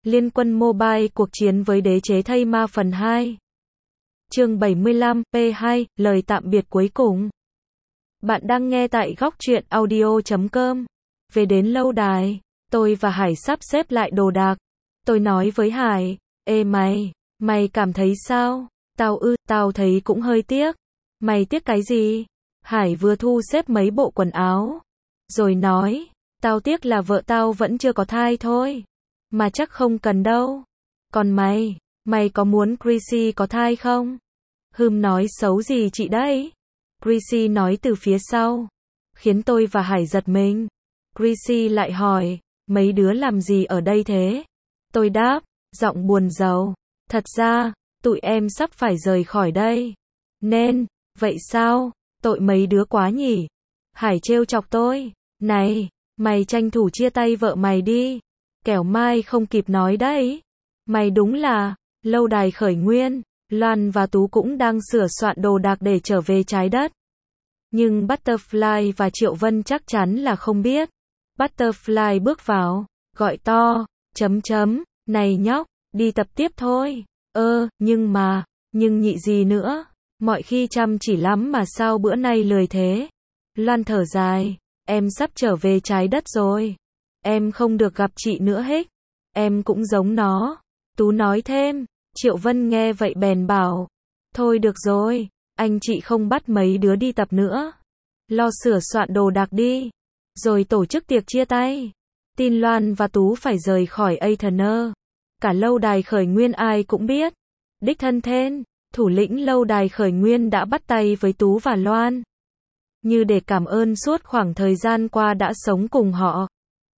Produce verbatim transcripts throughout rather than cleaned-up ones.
Liên quân mobile cuộc chiến với đế chế thây ma phần hai. Chương bảy mươi lăm, P hai, lời tạm biệt cuối cùng. Bạn đang nghe tại góc truyện audio chấm com. Về đến lâu đài, tôi và Hải sắp xếp lại đồ đạc. Tôi nói với Hải, ê mày, mày cảm thấy sao? Tao ư, tao thấy cũng hơi tiếc. Mày tiếc cái gì? Hải vừa thu xếp mấy bộ quần áo, rồi nói, tao tiếc là vợ tao vẫn chưa có thai thôi. Mà chắc không cần đâu. Còn mày, mày có muốn Chrissy có thai không? Hừm, nói xấu gì chị đấy? Chrissy nói từ phía sau, khiến tôi và Hải giật mình. Chrissy lại hỏi, mấy đứa làm gì ở đây thế? Tôi đáp, giọng buồn rầu, thật ra, tụi em sắp phải rời khỏi đây. Nên, vậy sao? Tội mấy đứa quá nhỉ? Hải trêu chọc tôi, này, mày tranh thủ chia tay vợ mày đi. Kẻo mai không kịp nói đấy. Mày đúng là, lâu đài khởi nguyên, Loan và Tú cũng đang sửa soạn đồ đạc để trở về trái đất. Nhưng Butterfly và Triệu Vân chắc chắn là không biết. Butterfly bước vào, gọi to, chấm chấm, này nhóc, đi tập tiếp thôi. Ơ, nhưng mà, nhưng nhị gì nữa, mọi khi chăm chỉ lắm mà sao bữa nay lười thế. Loan thở dài, em sắp trở về trái đất rồi. Em không được gặp chị nữa hết. Em cũng giống nó. Tú nói thêm. Triệu Vân nghe vậy bèn bảo, thôi được rồi, anh chị không bắt mấy đứa đi tập nữa. Lo sửa soạn đồ đạc đi, rồi tổ chức tiệc chia tay. Tin Loan và Tú phải rời khỏi Aetherner. Cả lâu đài khởi nguyên ai cũng biết. Đích thân Thên, thủ lĩnh lâu đài khởi nguyên đã bắt tay với Tú và Loan, như để cảm ơn suốt khoảng thời gian qua đã sống cùng họ.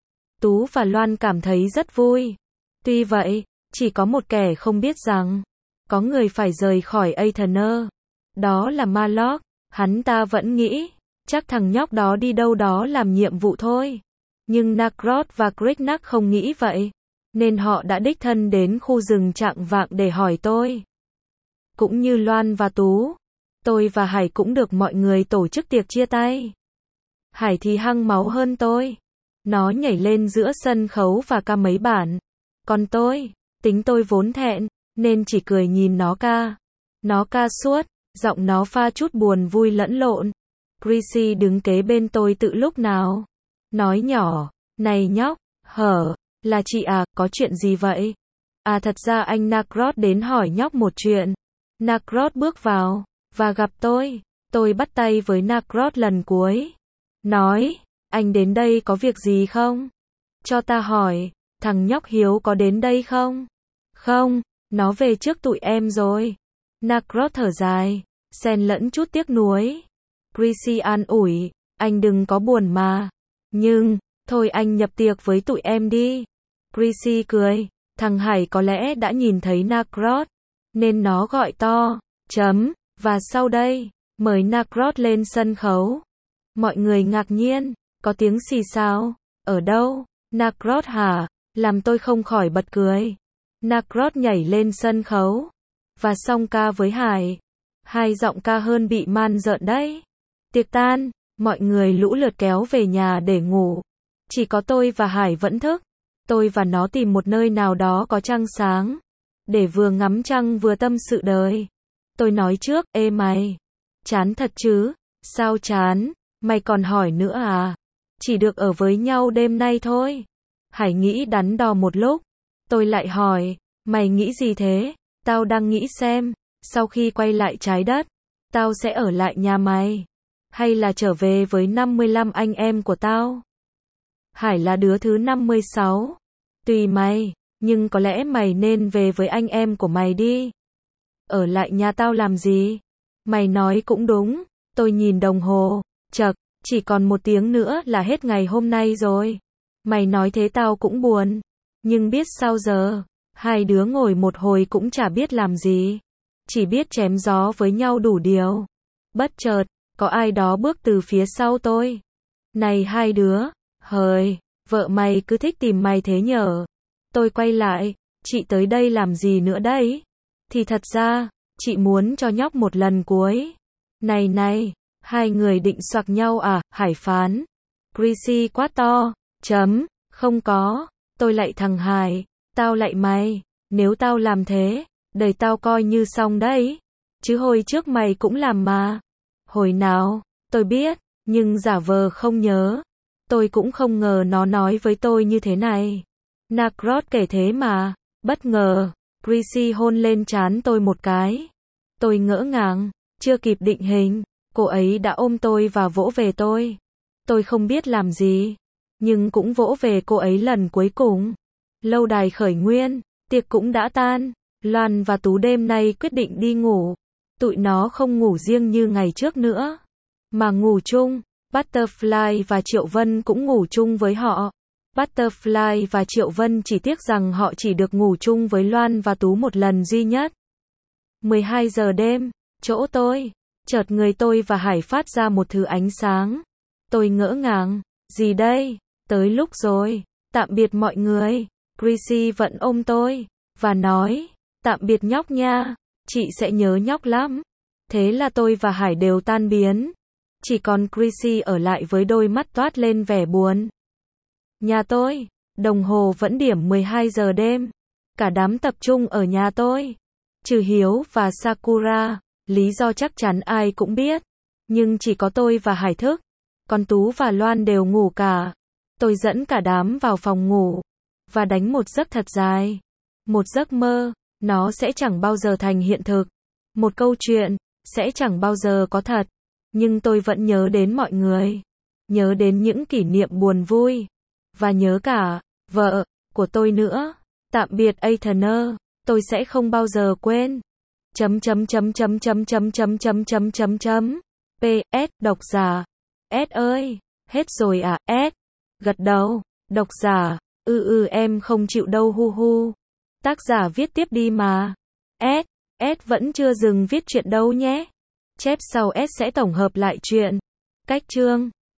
Tú và Loan cảm thấy rất vui. Tuy vậy, chỉ có một kẻ không biết rằng, có người phải rời khỏi Aetherner. Đó là Malok. Hắn ta vẫn nghĩ, chắc thằng nhóc đó đi đâu đó làm nhiệm vụ thôi. Nhưng Nakrod và Kriknak không nghĩ vậy. Nên họ đã đích thân đến khu rừng Trạng Vạng để hỏi tôi. Cũng như Loan và Tú, tôi và Hải cũng được mọi người tổ chức tiệc chia tay. Hải thì hăng máu hơn tôi. Nó nhảy lên giữa sân khấu và ca mấy bản. Còn tôi, tính tôi vốn thẹn, nên chỉ cười nhìn nó ca. Nó ca suốt, giọng nó pha chút buồn vui lẫn lộn. Chrissy đứng kế bên tôi tự lúc nào, nói nhỏ, này nhóc, hở, là chị à, có chuyện gì vậy? À thật ra anh Nakrod đến hỏi nhóc một chuyện. Nakrod bước vào, và gặp tôi. Tôi bắt tay với Nakrod lần cuối. Nói, anh đến đây có việc gì không? Cho ta hỏi, thằng nhóc Hiếu có đến đây không? Không, nó về trước tụi em rồi. Nakrod thở dài, xen lẫn chút tiếc nuối. Chrissy an ủi, anh đừng có buồn mà. Nhưng, thôi anh nhập tiệc với tụi em đi. Chrissy cười, thằng Hải có lẽ đã nhìn thấy Nakrod, nên nó gọi to, chấm, và sau đây, mời Nakrod lên sân khấu. Mọi người ngạc nhiên, có tiếng xì xào, ở đâu? Nakrod hả? Làm tôi không khỏi bật cười. Nakrod nhảy lên sân khấu, và song ca với Hải. Hai giọng ca hơn bị man rợn đấy. Tiệc tan, mọi người lũ lượt kéo về nhà để ngủ. Chỉ có tôi và Hải vẫn thức. Tôi và nó tìm một nơi nào đó có trăng sáng, để vừa ngắm trăng vừa tâm sự đời. Tôi nói trước, ê mày, chán thật chứ? Sao chán? Mày còn hỏi nữa à? Chỉ được ở với nhau đêm nay thôi. Hải nghĩ đắn đo một lúc. Tôi lại hỏi, mày nghĩ gì thế? Tao đang nghĩ xem, sau khi quay lại trái đất, tao sẽ ở lại nhà mày, hay là trở về với năm mươi lăm anh em của tao? Hải là đứa thứ năm mươi sáu. Tùy mày, nhưng có lẽ mày nên về với anh em của mày đi. Ở lại nhà tao làm gì? Mày nói cũng đúng. Tôi nhìn đồng hồ, chậc, chỉ còn một tiếng nữa là hết ngày hôm nay rồi. Mày nói thế tao cũng buồn. Nhưng biết sao giờ? Hai đứa ngồi một hồi cũng chả biết làm gì. Chỉ biết chém gió với nhau đủ điều. Bất chợt, có ai đó bước từ phía sau tôi. Này hai đứa, hời, vợ mày cứ thích tìm mày thế nhở? Tôi quay lại, chị tới đây làm gì nữa đấy? Thì thật ra, chị muốn cho nhóc một lần cuối. Này này, hai người định xoạc nhau à? Hải phán. Chrissy quát to, chấm, không có. Tôi lại thằng Hải, Tao lạy mày, nếu tao làm thế, đời tao coi như xong đấy. Chứ hồi trước mày cũng làm mà. Hồi nào, tôi biết, nhưng giả vờ không nhớ. Tôi cũng không ngờ nó nói với tôi như thế này. Nacros kể thế mà, bất ngờ, Chrissy hôn lên trán tôi một cái. Tôi ngỡ ngàng, chưa kịp định hình, cô ấy đã ôm tôi và vỗ về tôi. Tôi không biết làm gì, nhưng cũng vỗ về cô ấy lần cuối cùng. Lâu đài khởi nguyên, tiệc cũng đã tan, Loan và Tú đêm nay quyết định đi ngủ. Tụi nó không ngủ riêng như ngày trước nữa, mà ngủ chung. Butterfly và Triệu Vân cũng ngủ chung với họ. Butterfly và Triệu Vân chỉ tiếc rằng họ chỉ được ngủ chung với Loan và Tú một lần duy nhất. mười hai giờ đêm, chỗ tôi, chợt người tôi và Hải phát ra một thứ ánh sáng. Tôi ngỡ ngàng, gì đây? Tới lúc rồi, tạm biệt mọi người. Chrissy vẫn ôm tôi, và nói, tạm biệt nhóc nha, chị sẽ nhớ nhóc lắm. Thế là tôi và Hải đều tan biến. Chỉ còn Chrissy ở lại với đôi mắt toát lên vẻ buồn. Nhà tôi, đồng hồ vẫn điểm mười hai giờ đêm. Cả đám tập trung ở nhà tôi. Trừ Hiếu và Sakura, lý do chắc chắn ai cũng biết. Nhưng chỉ có tôi và Hải thức. Còn Tú và Loan đều ngủ cả. Tôi dẫn cả đám vào phòng ngủ. Và đánh một giấc thật dài. Một giấc mơ, nó sẽ chẳng bao giờ thành hiện thực. Một câu chuyện, sẽ chẳng bao giờ có thật. Nhưng tôi vẫn nhớ đến mọi người. Nhớ đến những kỷ niệm buồn vui. Và nhớ cả, vợ, của tôi nữa. Tạm biệt Athena, tôi sẽ không bao giờ quên. Chấm chấm chấm chấm chấm chấm chấm chấm chấm chấm chấm. pê ét độc giả. S ơi, hết rồi à, S. Gật đầu, độc giả, ư ư em không chịu đâu hu hu. Tác giả viết tiếp đi mà. S, S vẫn chưa dừng viết chuyện đâu nhé. Chép sau S sẽ tổng hợp lại chuyện. Cách chương